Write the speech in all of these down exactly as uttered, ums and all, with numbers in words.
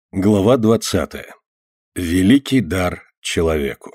Глава двадцатая. Великий дар человеку.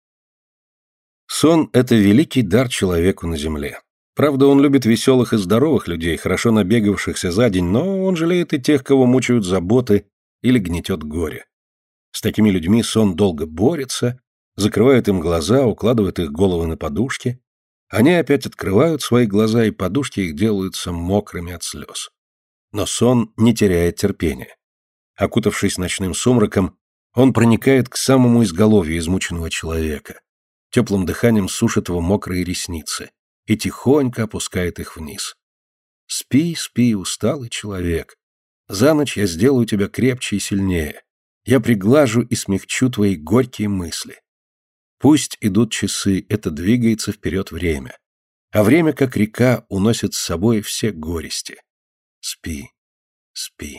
Сон – это великий дар человеку на земле. Правда, он любит веселых и здоровых людей, хорошо набегавшихся за день, но он жалеет и тех, кого мучают заботы или гнетет горе. С такими людьми сон долго борется, закрывает им глаза, укладывает их головы на подушки. Они опять открывают свои глаза, и подушки их делаются мокрыми от слез. Но сон не теряет терпения. Окутавшись ночным сумраком, он проникает к самому изголовью измученного человека, теплым дыханием сушит его мокрые ресницы и тихонько опускает их вниз. «Спи, спи, усталый человек. За ночь я сделаю тебя крепче и сильнее. Я приглажу и смягчу твои горькие мысли. Пусть идут часы, это двигается вперед время, а время, как река, уносит с собой все горести. Спи, спи».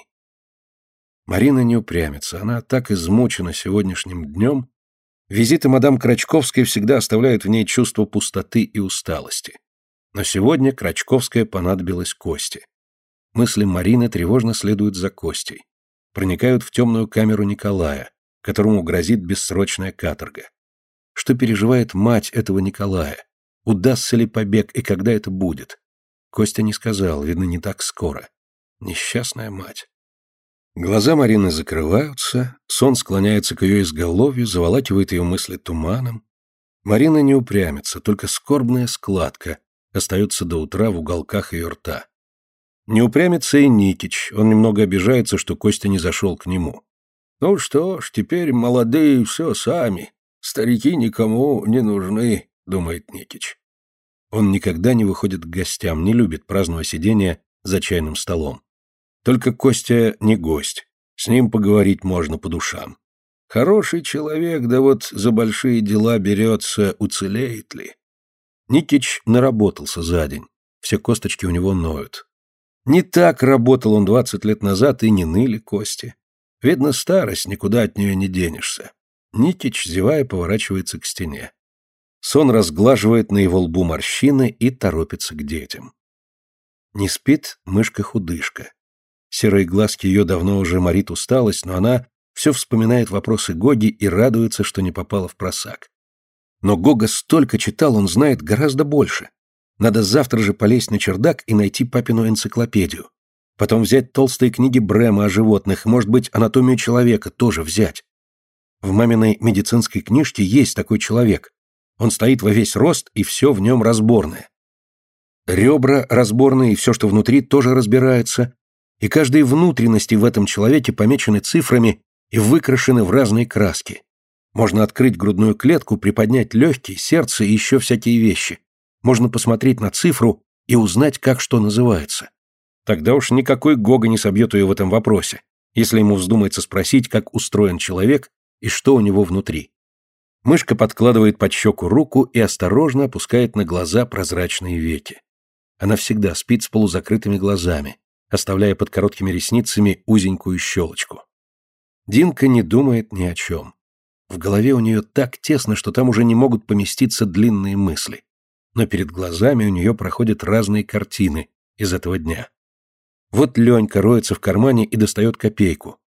Марина не упрямится, она так измучена сегодняшним днем. Визиты мадам Крачковской всегда оставляют в ней чувство пустоты и усталости. Но сегодня Крачковская понадобилась Косте. Мысли Марины тревожно следуют за Костей. Проникают в темную камеру Николая, которому грозит бессрочная каторга. Что переживает мать этого Николая? Удастся ли побег и когда это будет? Костя не сказал, видно, не так скоро. Несчастная мать. Глаза Марины закрываются, сон склоняется к ее изголовью, заволакивает ее мысли туманом. Марина не упрямится, только скорбная складка остается до утра в уголках ее рта. Не упрямится и Никич, он немного обижается, что Костя не зашел к нему. «Ну что ж, теперь молодые все сами, старики никому не нужны», — думает Никич. Он никогда не выходит к гостям, не любит праздного сидения за чайным столом. Только Костя не гость, с ним поговорить можно по душам. Хороший человек, да вот за большие дела берется, уцелеет ли? Никич наработался за день, все косточки у него ноют. Не так работал он двадцать лет назад, и не ныли кости. Видно, старость, никуда от нее не денешься. Никич, зевая, поворачивается к стене. Сон разглаживает на его лбу морщины и торопится к детям. Не спит мышка-худышка. Серые глазки ее давно уже морит усталость, но она все вспоминает вопросы Гоги и радуется, что не попала в просак. Но Гога столько читал, он знает гораздо больше. Надо завтра же полезть на чердак и найти папину энциклопедию. Потом взять толстые книги Брема о животных, может быть, анатомию человека тоже взять. В маминой медицинской книжке есть такой человек. Он стоит во весь рост, и все в нем разборное. Ребра разборные, и все, что внутри, тоже разбирается. И каждые внутренности в этом человеке помечены цифрами и выкрашены в разные краски. Можно открыть грудную клетку, приподнять легкие, сердце и еще всякие вещи. Можно посмотреть на цифру и узнать, как что называется. Тогда уж никакой Гога не собьет ее в этом вопросе, если ему вздумается спросить, как устроен человек и что у него внутри. Мышка подкладывает под щеку руку и осторожно опускает на глаза прозрачные веки. Она всегда спит с полузакрытыми глазами, оставляя под короткими ресницами узенькую щелочку. Динка не думает ни о чем. В голове у нее так тесно, что там уже не могут поместиться длинные мысли. Но перед глазами у нее проходят разные картины из этого дня. Вот Ленька роется в кармане и достает копейку.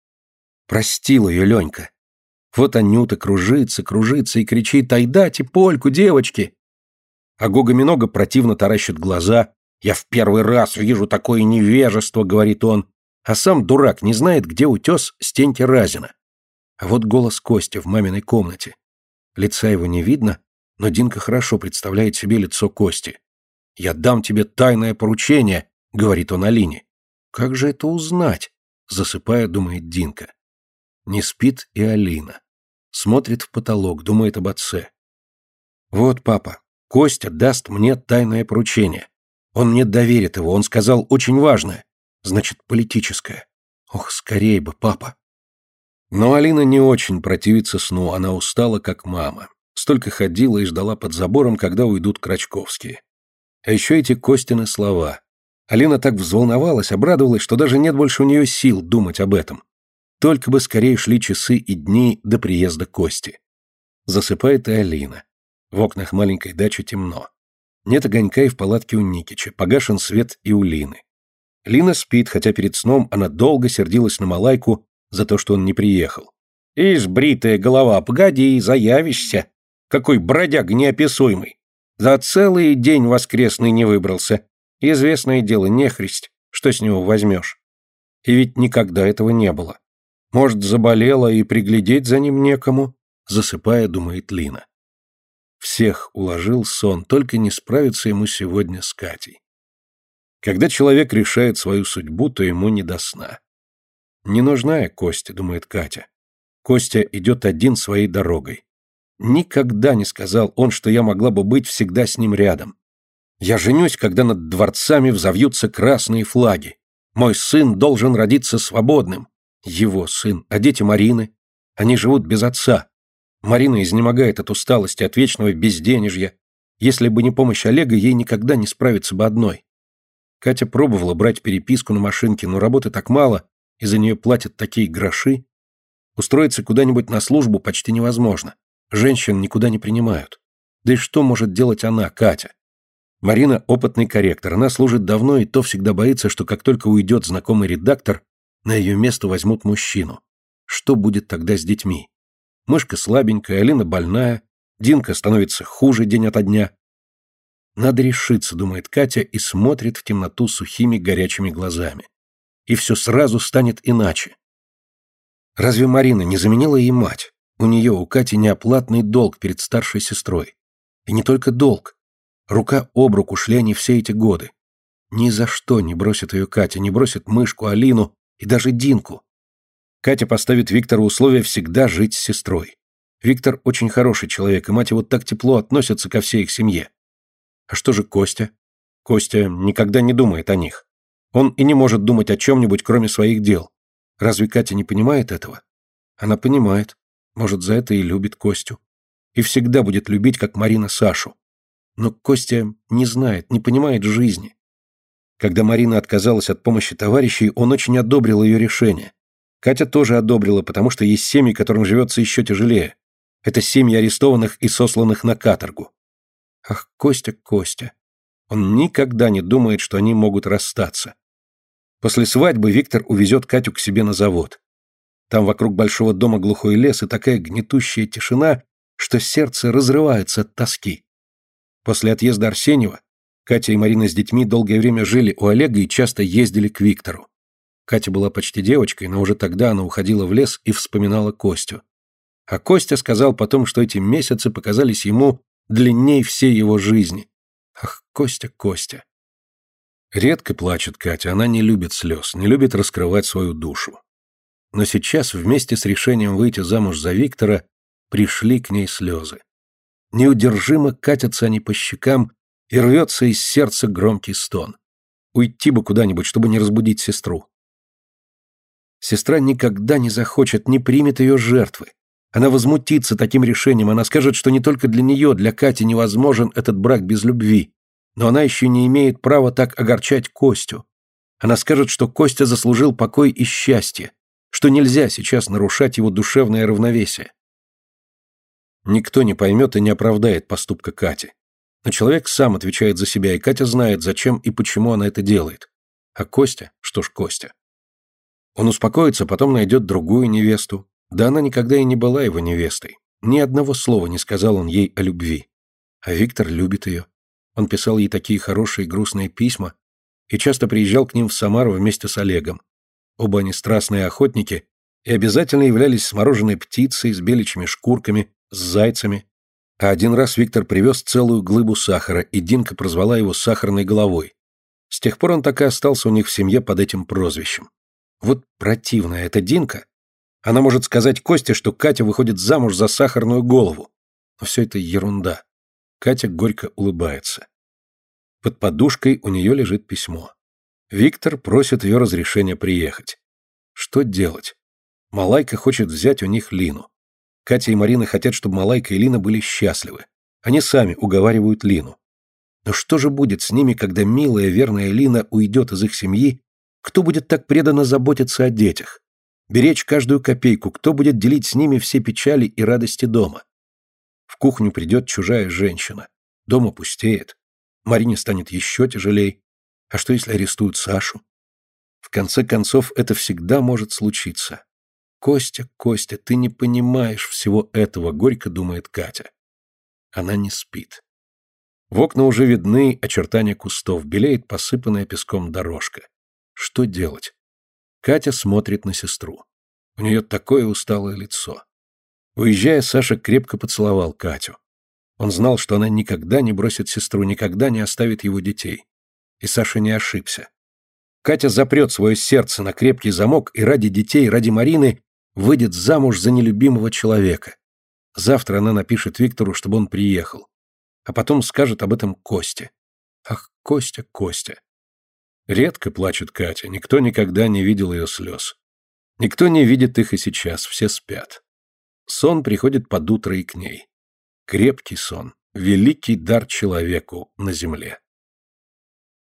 Простила ее Ленька. Вот Анюта кружится, кружится и кричит: «Ай, дайте польку, девочки!» А Гога-Минога противно таращит глаза. «Я в первый раз вижу такое невежество», — говорит он, а сам дурак не знает, где утес Стеньки Разина. А вот голос Кости в маминой комнате. Лица его не видно, но Динка хорошо представляет себе лицо Кости. «Я дам тебе тайное поручение», — говорит он Алине. «Как же это узнать?» — засыпая, думает Динка. Не спит и Алина. Смотрит в потолок, думает об отце. «Вот, папа, Костя даст мне тайное поручение. Он мне доверит его, он сказал очень важное, значит, политическое. Ох, скорей бы, папа». Но Алина не очень противится сну, она устала, как мама. Столько ходила и ждала под забором, когда уйдут Крачковские. А еще эти Костины слова. Алина так взволновалась, обрадовалась, что даже нет больше у нее сил думать об этом. Только бы скорее шли часы и дни до приезда Кости. Засыпает и Алина. В окнах маленькой дачи темно. Нет огонька и в палатке у Никича, погашен свет и у Лины. Лина спит, хотя перед сном она долго сердилась на Малайку за то, что он не приехал. «Ишь, бритая голова, погоди, заявишься. Какой бродяг неописуемый. За целый день воскресный не выбрался. Известное дело, нехристь, что с него возьмешь? И ведь никогда этого не было. Может, заболела и приглядеть за ним некому?» Засыпая, думает Лина. Всех уложил сон, только не справиться ему сегодня с Катей. Когда человек решает свою судьбу, то ему не до сна. «Не нужна я Костя», — думает Катя. «Костя идет один своей дорогой. Никогда не сказал он, что я могла бы быть всегда с ним рядом. Я женюсь, когда над дворцами взовьются красные флаги. Мой сын должен родиться свободным. Его сын, а дети Марины? Они живут без отца. Марина изнемогает от усталости, от вечного безденежья. Если бы не помощь Олега, ей никогда не справиться бы одной». Катя пробовала брать переписку на машинке, но работы так мало, и за нее платят такие гроши. Устроиться куда-нибудь на службу почти невозможно. Женщин никуда не принимают. Да и что может делать она, Катя? Марина — опытный корректор, она служит давно и то всегда боится, что как только уйдет знакомый редактор, на ее место возьмут мужчину. Что будет тогда с детьми? Мышка слабенькая, Алина больная, Динка становится хуже день ото дня. Надо решиться, думает Катя, и смотрит в темноту сухими горячими глазами. И все сразу станет иначе. Разве Марина не заменила ей мать? У нее, у Кати, неоплатный долг перед старшей сестрой. И не только долг. Рука об руку шли они все эти годы. Ни за что не бросит ее Катя, не бросит Мышку, Алину и даже Динку. Катя поставит Виктору условие всегда жить с сестрой. Виктор очень хороший человек, и мать его так тепло относится ко всей их семье. А что же Костя? Костя никогда не думает о них. Он и не может думать о чем-нибудь, кроме своих дел. Разве Катя не понимает этого? Она понимает. Может, за это и любит Костю. И всегда будет любить, как Марина, Сашу. Но Костя не знает, не понимает жизни. Когда Марина отказалась от помощи товарищей, он очень одобрил ее решение. Катя тоже одобрила, потому что есть семьи, которым живется еще тяжелее. Это семьи арестованных и сосланных на каторгу. Ах, Костя, Костя. Он никогда не думает, что они могут расстаться. После свадьбы Виктор увезет Катю к себе на завод. Там вокруг большого дома глухой лес и такая гнетущая тишина, что сердце разрывается от тоски. После отъезда Арсеньева Катя и Марина с детьми долгое время жили у Олега и часто ездили к Виктору. Катя была почти девочкой, но уже тогда она уходила в лес и вспоминала Костю. А Костя сказал потом, что эти месяцы показались ему длинней всей его жизни. Ах, Костя, Костя. Редко плачет Катя, она не любит слез, не любит раскрывать свою душу. Но сейчас, вместе с решением выйти замуж за Виктора, пришли к ней слезы. Неудержимо катятся они по щекам, и рвется из сердца громкий стон. Уйти бы куда-нибудь, чтобы не разбудить сестру. Сестра никогда не захочет, не примет ее жертвы. Она возмутится таким решением, она скажет, что не только для нее, для Кати невозможен этот брак без любви, но она еще не имеет права так огорчать Костю. Она скажет, что Костя заслужил покой и счастье, что нельзя сейчас нарушать его душевное равновесие. Никто не поймет и не оправдает поступка Кати. Но человек сам отвечает за себя, и Катя знает, зачем и почему она это делает. А Костя? Что ж Костя? Он успокоится, потом найдет другую невесту. Да она никогда и не была его невестой. Ни одного слова не сказал он ей о любви. А Виктор любит ее. Он писал ей такие хорошие грустные письма и часто приезжал к ним в Самару вместе с Олегом. Оба они страстные охотники и обязательно являлись с мороженой птицей, с беличьими шкурками, с зайцами. А один раз Виктор привез целую глыбу сахара, и Динка прозвала его «сахарной головой». С тех пор он так и остался у них в семье под этим прозвищем. Вот противная эта Динка. Она может сказать Косте, что Катя выходит замуж за сахарную голову. Но все это ерунда. Катя горько улыбается. Под подушкой у нее лежит письмо. Виктор просит ее разрешения приехать. Что делать? Малайка хочет взять у них Лину. Катя и Марина хотят, чтобы Малайка и Лина были счастливы. Они сами уговаривают Лину. Но что же будет с ними, когда милая, верная Лина уйдет из их семьи? Кто будет так преданно заботиться о детях? Беречь каждую копейку, кто будет делить с ними все печали и радости дома? В кухню придет чужая женщина. Дом опустеет. Марине станет еще тяжелей. А что, если арестуют Сашу? В конце концов, это всегда может случиться. Костя, Костя, ты не понимаешь всего этого, горько думает Катя. Она не спит. В окна уже видны очертания кустов, белеет посыпанная песком дорожка. Что делать? Катя смотрит на сестру. У нее такое усталое лицо. Уезжая, Саша крепко поцеловал Катю. Он знал, что она никогда не бросит сестру, никогда не оставит его детей. И Саша не ошибся. Катя запрет свое сердце на крепкий замок и ради детей, ради Марины выйдет замуж за нелюбимого человека. Завтра она напишет Виктору, чтобы он приехал. А потом скажет об этом Косте. Ах, Костя, Костя. Редко плачет Катя, никто никогда не видел ее слез. Никто не видит их и сейчас, все спят. Сон приходит под утро и к ней. Крепкий сон, великий дар человеку на земле.